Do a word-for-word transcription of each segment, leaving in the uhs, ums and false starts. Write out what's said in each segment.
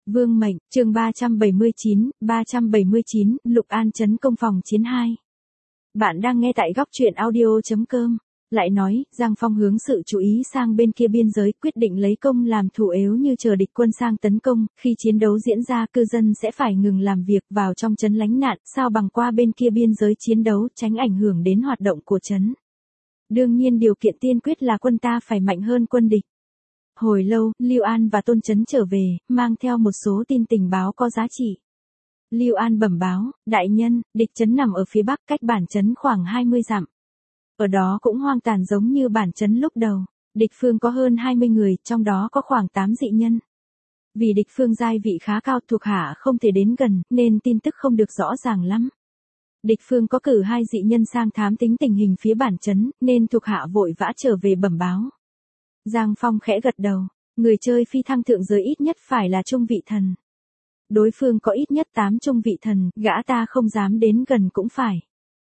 Vương mệnh, chương ba trăm bảy mươi chín, ba trăm bảy mươi chín, Lục An trấn công phòng chiến hai. Bạn đang nghe tại góc truyện audio chấm com. Lại nói, Giang Phong hướng sự chú ý sang bên kia biên giới, quyết định lấy công làm thủ yếu như chờ địch quân sang tấn công, khi chiến đấu diễn ra cư dân sẽ phải ngừng làm việc vào trong trấn lánh nạn, sao bằng qua bên kia biên giới chiến đấu tránh ảnh hưởng đến hoạt động của trấn. Đương nhiên điều kiện tiên quyết là quân ta phải mạnh hơn quân địch. Hồi lâu, Lưu An và Tôn Chấn trở về, mang theo một số tin tình báo có giá trị. Lưu An bẩm báo, đại nhân, địch trấn nằm ở phía bắc cách bản trấn khoảng hai mươi dặm. Ở đó cũng hoang tàn giống như bản trấn lúc đầu, địch phương có hơn hai mươi người, trong đó có khoảng tám dị nhân. Vì địch phương giai vị khá cao thuộc hạ không thể đến gần, nên tin tức không được rõ ràng lắm. Địch phương có cử hai dị nhân sang thám tính tình hình phía bản trấn, nên thuộc hạ vội vã trở về bẩm báo. Giang Phong khẽ gật đầu, người chơi phi thăng thượng giới ít nhất phải là trung vị thần. Đối phương có ít nhất tám trung vị thần, gã ta không dám đến gần cũng phải.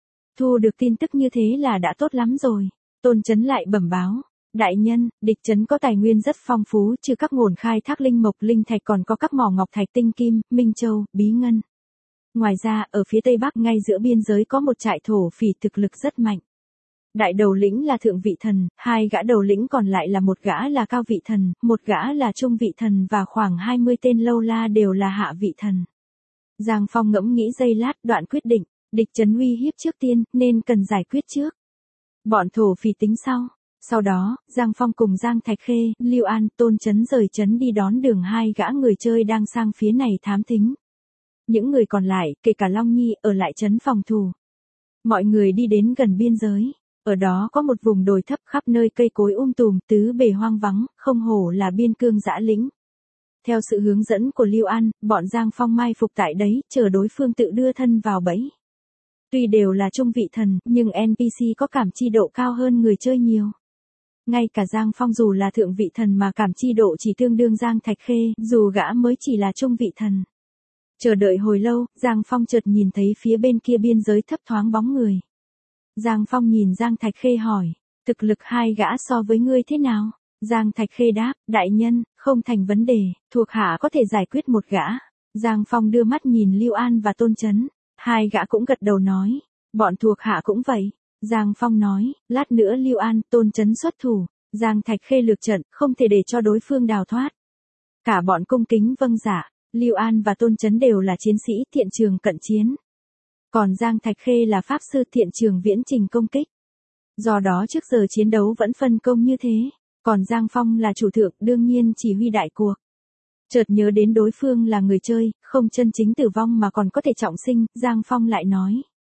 Thu được tin tức như thế là đã tốt lắm rồi. Tôn Chấn lại bẩm báo, đại nhân, địch trấn có tài nguyên rất phong phú, trừ các nguồn khai thác linh mộc linh thạch còn có các mỏ ngọc thạch tinh kim, minh châu, bí ngân. Ngoài ra, ở phía tây bắc ngay giữa biên giới có một trại thổ phỉ thực lực rất mạnh. Đại đầu lĩnh là thượng vị thần, hai gã đầu lĩnh còn lại là một gã là cao vị thần, một gã là trung vị thần và khoảng hai mươi tên lâu la đều là hạ vị thần. Giang Phong ngẫm nghĩ giây lát, đoạn quyết định, địch trấn uy hiếp trước tiên, nên cần giải quyết trước. Bọn thổ phỉ tính sau. Sau đó, Giang Phong cùng Giang Thạch Khê, Lưu An, Tôn Chấn rời trấn đi đón đường hai gã người chơi đang sang phía này thám thính. Những người còn lại, kể cả Long Nhi, ở lại trấn phòng thủ. Mọi người đi đến gần biên giới. Ở đó có một vùng đồi thấp khắp nơi cây cối um tùm, tứ bề hoang vắng, không hổ là biên cương dã lĩnh. Theo sự hướng dẫn của Lưu An, bọn Giang Phong mai phục tại đấy, chờ đối phương tự đưa thân vào bẫy. Tuy đều là trung vị thần, nhưng en pê xê có cảm chi độ cao hơn người chơi nhiều. Ngay cả Giang Phong dù là thượng vị thần mà cảm chi độ chỉ tương đương Giang Thạch Khê, dù gã mới chỉ là trung vị thần. Chờ đợi hồi lâu, Giang Phong chợt nhìn thấy phía bên kia biên giới thấp thoáng bóng người. Giang Phong nhìn Giang Thạch Khê hỏi, thực lực hai gã so với ngươi thế nào? Giang Thạch Khê đáp, đại nhân, không thành vấn đề, thuộc hạ có thể giải quyết một gã. Giang Phong đưa mắt nhìn Lưu An và Tôn Chấn, hai gã cũng gật đầu nói, bọn thuộc hạ cũng vậy. Giang Phong nói, lát nữa Lưu An, Tôn Chấn xuất thủ, Giang Thạch Khê lược trận, không thể để cho đối phương đào thoát. Cả bọn cung kính vâng dạ, Lưu An và Tôn Chấn đều là chiến sĩ thiện trường cận chiến. Còn Giang Thạch Khê là pháp sư thiện trường viễn trình công kích. Do đó trước giờ chiến đấu vẫn phân công như thế, còn Giang Phong là chủ thượng đương nhiên chỉ huy đại cuộc. Chợt nhớ đến đối phương là người chơi, không chân chính tử vong mà còn có thể trọng sinh, Giang Phong lại nói.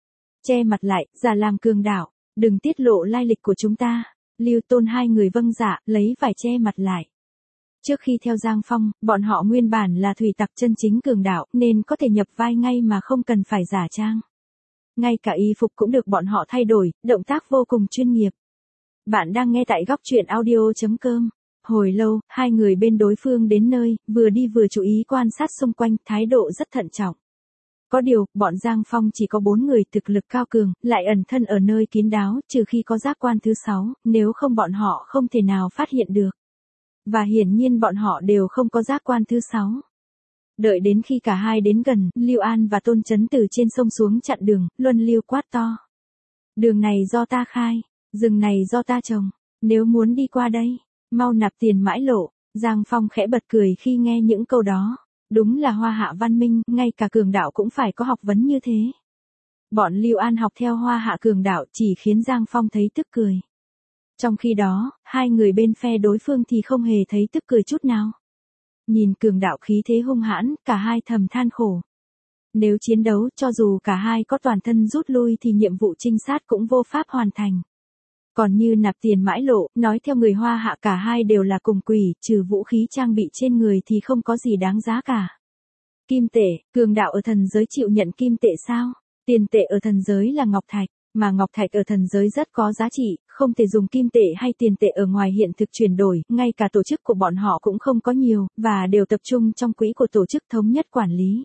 Che mặt lại, giả làm cường đạo, đừng tiết lộ lai lịch của chúng ta. Lưu Tôn hai người vâng dạ, lấy vải che mặt lại. Trước khi theo Giang Phong, bọn họ nguyên bản là thủy tặc chân chính cường đạo, nên có thể nhập vai ngay mà không cần phải giả trang. Ngay cả y phục cũng được bọn họ thay đổi, động tác vô cùng chuyên nghiệp. Bạn đang nghe tại góc truyện audio chấm com. Hồi lâu, hai người bên đối phương đến nơi, vừa đi vừa chú ý quan sát xung quanh, thái độ rất thận trọng. Có điều, bọn Giang Phong chỉ có bốn người thực lực cao cường, lại ẩn thân ở nơi kín đáo, trừ khi có giác quan thứ sáu, nếu không bọn họ không thể nào phát hiện được. Và hiển nhiên bọn họ đều không có giác quan thứ sáu. Đợi đến khi cả hai đến gần, Lưu An và Tôn Chấn từ trên sông xuống chặn đường, luân lưu quát to. Đường này do ta khai, rừng này do ta trồng, nếu muốn đi qua đây, mau nạp tiền mãi lộ. Giang Phong khẽ bật cười khi nghe những câu đó. Đúng là hoa hạ văn minh, ngay cả cường đạo cũng phải có học vấn như thế. Bọn Lưu An học theo hoa hạ cường đạo chỉ khiến Giang Phong thấy tức cười. Trong khi đó, hai người bên phe đối phương thì không hề thấy tức cười chút nào. Nhìn cường đạo khí thế hung hãn, cả hai thầm than khổ. Nếu chiến đấu, cho dù cả hai có toàn thân rút lui thì nhiệm vụ trinh sát cũng vô pháp hoàn thành. Còn như nạp tiền mãi lộ, nói theo người hoa hạ cả hai đều là cùng quỷ, trừ vũ khí trang bị trên người thì không có gì đáng giá cả. Kim tệ, cường đạo ở thần giới chịu nhận kim tệ sao? Tiền tệ ở thần giới là ngọc thạch, mà ngọc thạch ở thần giới rất có giá trị, không thể dùng kim tệ hay tiền tệ ở ngoài hiện thực chuyển đổi, ngay cả tổ chức của bọn họ cũng không có nhiều, và đều tập trung trong quỹ của tổ chức thống nhất quản lý.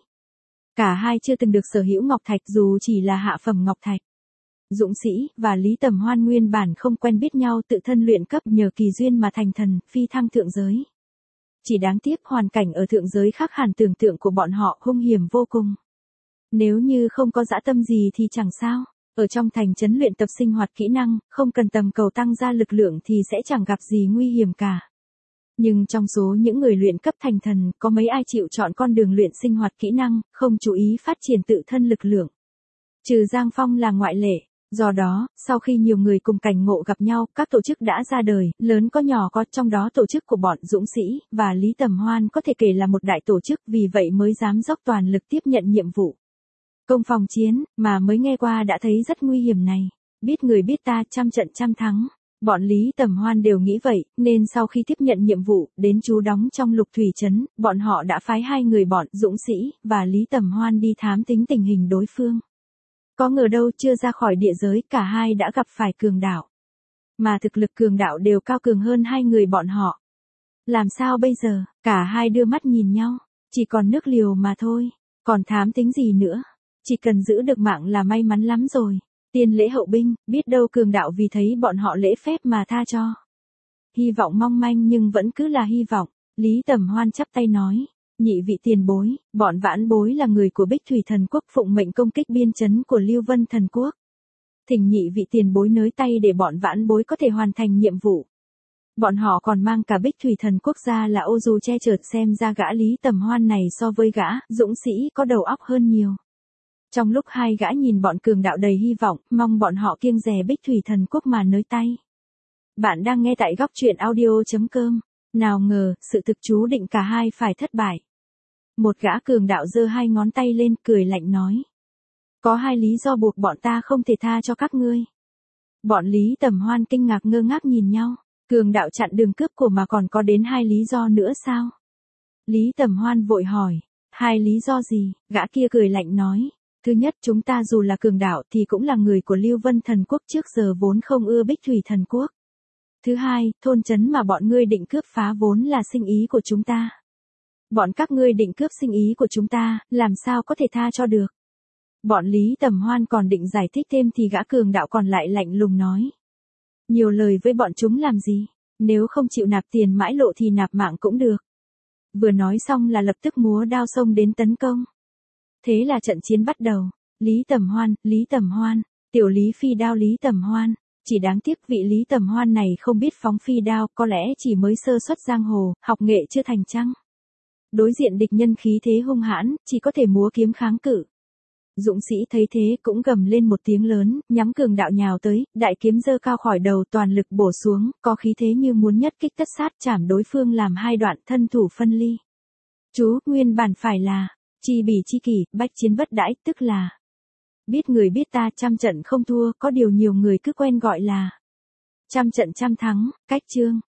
Cả hai chưa từng được sở hữu ngọc thạch dù chỉ là hạ phẩm ngọc thạch. Dũng sĩ và Lý Tầm Hoan nguyên bản không quen biết nhau, tự thân luyện cấp nhờ kỳ duyên mà thành thần, phi thăng thượng giới. Chỉ đáng tiếc hoàn cảnh ở thượng giới khác hẳn tưởng tượng của bọn họ, hung hiểm vô cùng. Nếu như không có dã tâm gì thì chẳng sao. Ở trong thành trấn luyện tập sinh hoạt kỹ năng, không cần tầm cầu tăng ra lực lượng thì sẽ chẳng gặp gì nguy hiểm cả. Nhưng trong số những người luyện cấp thành thần, có mấy ai chịu chọn con đường luyện sinh hoạt kỹ năng, không chú ý phát triển tự thân lực lượng. Trừ Giang Phong là ngoại lệ. Do đó, sau khi nhiều người cùng cảnh ngộ gặp nhau, các tổ chức đã ra đời, lớn có nhỏ có, trong đó tổ chức của bọn dũng sĩ, và Lý Tầm Hoan có thể kể là một đại tổ chức, vì vậy mới dám dốc toàn lực tiếp nhận nhiệm vụ. Công phòng chiến, mà mới nghe qua đã thấy rất nguy hiểm này. Biết người biết ta, trăm trận trăm thắng. Bọn Lý Tầm Hoan đều nghĩ vậy, nên sau khi tiếp nhận nhiệm vụ, đến trú đóng trong Lục Thủy Trấn, bọn họ đã phái hai người bọn dũng sĩ, và Lý Tầm Hoan đi thám tính tình hình đối phương. Có ngờ đâu chưa ra khỏi địa giới, cả hai đã gặp phải cường đạo. Mà thực lực cường đạo đều cao cường hơn hai người bọn họ. Làm sao bây giờ, cả hai đưa mắt nhìn nhau, chỉ còn nước liều mà thôi, còn thám tính gì nữa, chỉ cần giữ được mạng là may mắn lắm rồi. Tiên lễ hậu binh, biết đâu cường đạo vì thấy bọn họ lễ phép mà tha cho. Hy vọng mong manh nhưng vẫn cứ là hy vọng, Lý Tầm Hoan chắp tay nói. Nhị vị tiền bối, bọn vãn bối là người của Bích Thủy Thần Quốc phụng mệnh công kích biên trấn của Lưu Vân Thần Quốc. Thỉnh nhị vị tiền bối nới tay để bọn vãn bối có thể hoàn thành nhiệm vụ. Bọn họ còn mang cả Bích Thủy Thần Quốc ra là ô dù che chở, xem ra gã Lý Tầm Hoan này so với gã dũng sĩ có đầu óc hơn nhiều. Trong lúc hai gã nhìn bọn cường đạo đầy hy vọng, mong bọn họ kiêng dè Bích Thủy Thần Quốc mà nới tay. Bạn đang nghe tại góc truyện audio chấm com. Nào ngờ, sự thực chú định cả hai phải thất bại. Một gã cường đạo giơ hai ngón tay lên, cười lạnh nói. Có hai lý do buộc bọn ta không thể tha cho các ngươi. Bọn Lý Tầm Hoan kinh ngạc ngơ ngác nhìn nhau. Cường đạo chặn đường cướp của mà còn có đến hai lý do nữa sao? Lý Tầm Hoan vội hỏi. Hai lý do gì? Gã kia cười lạnh nói. Thứ nhất, chúng ta dù là cường đạo thì cũng là người của Lưu Vân Thần Quốc, trước giờ vốn không ưa Bích Thủy Thần Quốc. Thứ hai, thôn trấn mà bọn ngươi định cướp phá vốn là sinh ý của chúng ta. Bọn các ngươi định cướp sinh ý của chúng ta, làm sao có thể tha cho được. Bọn Lý Tầm Hoan còn định giải thích thêm thì gã cường đạo còn lại lạnh lùng nói. Nhiều lời với bọn chúng làm gì, nếu không chịu nạp tiền mãi lộ thì nạp mạng cũng được. Vừa nói xong là lập tức múa đao xông đến tấn công. Thế là trận chiến bắt đầu. Lý Tầm Hoan, Lý Tầm Hoan, tiểu Lý phi đao Lý Tầm Hoan. Chỉ đáng tiếc vị Lý Tầm Hoan này không biết phóng phi đao, có lẽ chỉ mới sơ xuất giang hồ, học nghệ chưa thành chăng. Đối diện địch nhân khí thế hung hãn, chỉ có thể múa kiếm kháng cự. Dũng sĩ thấy thế cũng gầm lên một tiếng lớn, nhắm cường đạo nhào tới, đại kiếm giơ cao khỏi đầu, toàn lực bổ xuống, có khí thế như muốn nhất kích tất sát, chảm đối phương làm hai đoạn, thân thủ phân ly. Chú, nguyên bản phải là, chi bỉ chi kỷ, bách chiến bất đãi, tức là biết người biết ta, trăm trận không thua, có điều nhiều người cứ quen gọi là trăm trận trăm thắng. Cách chương.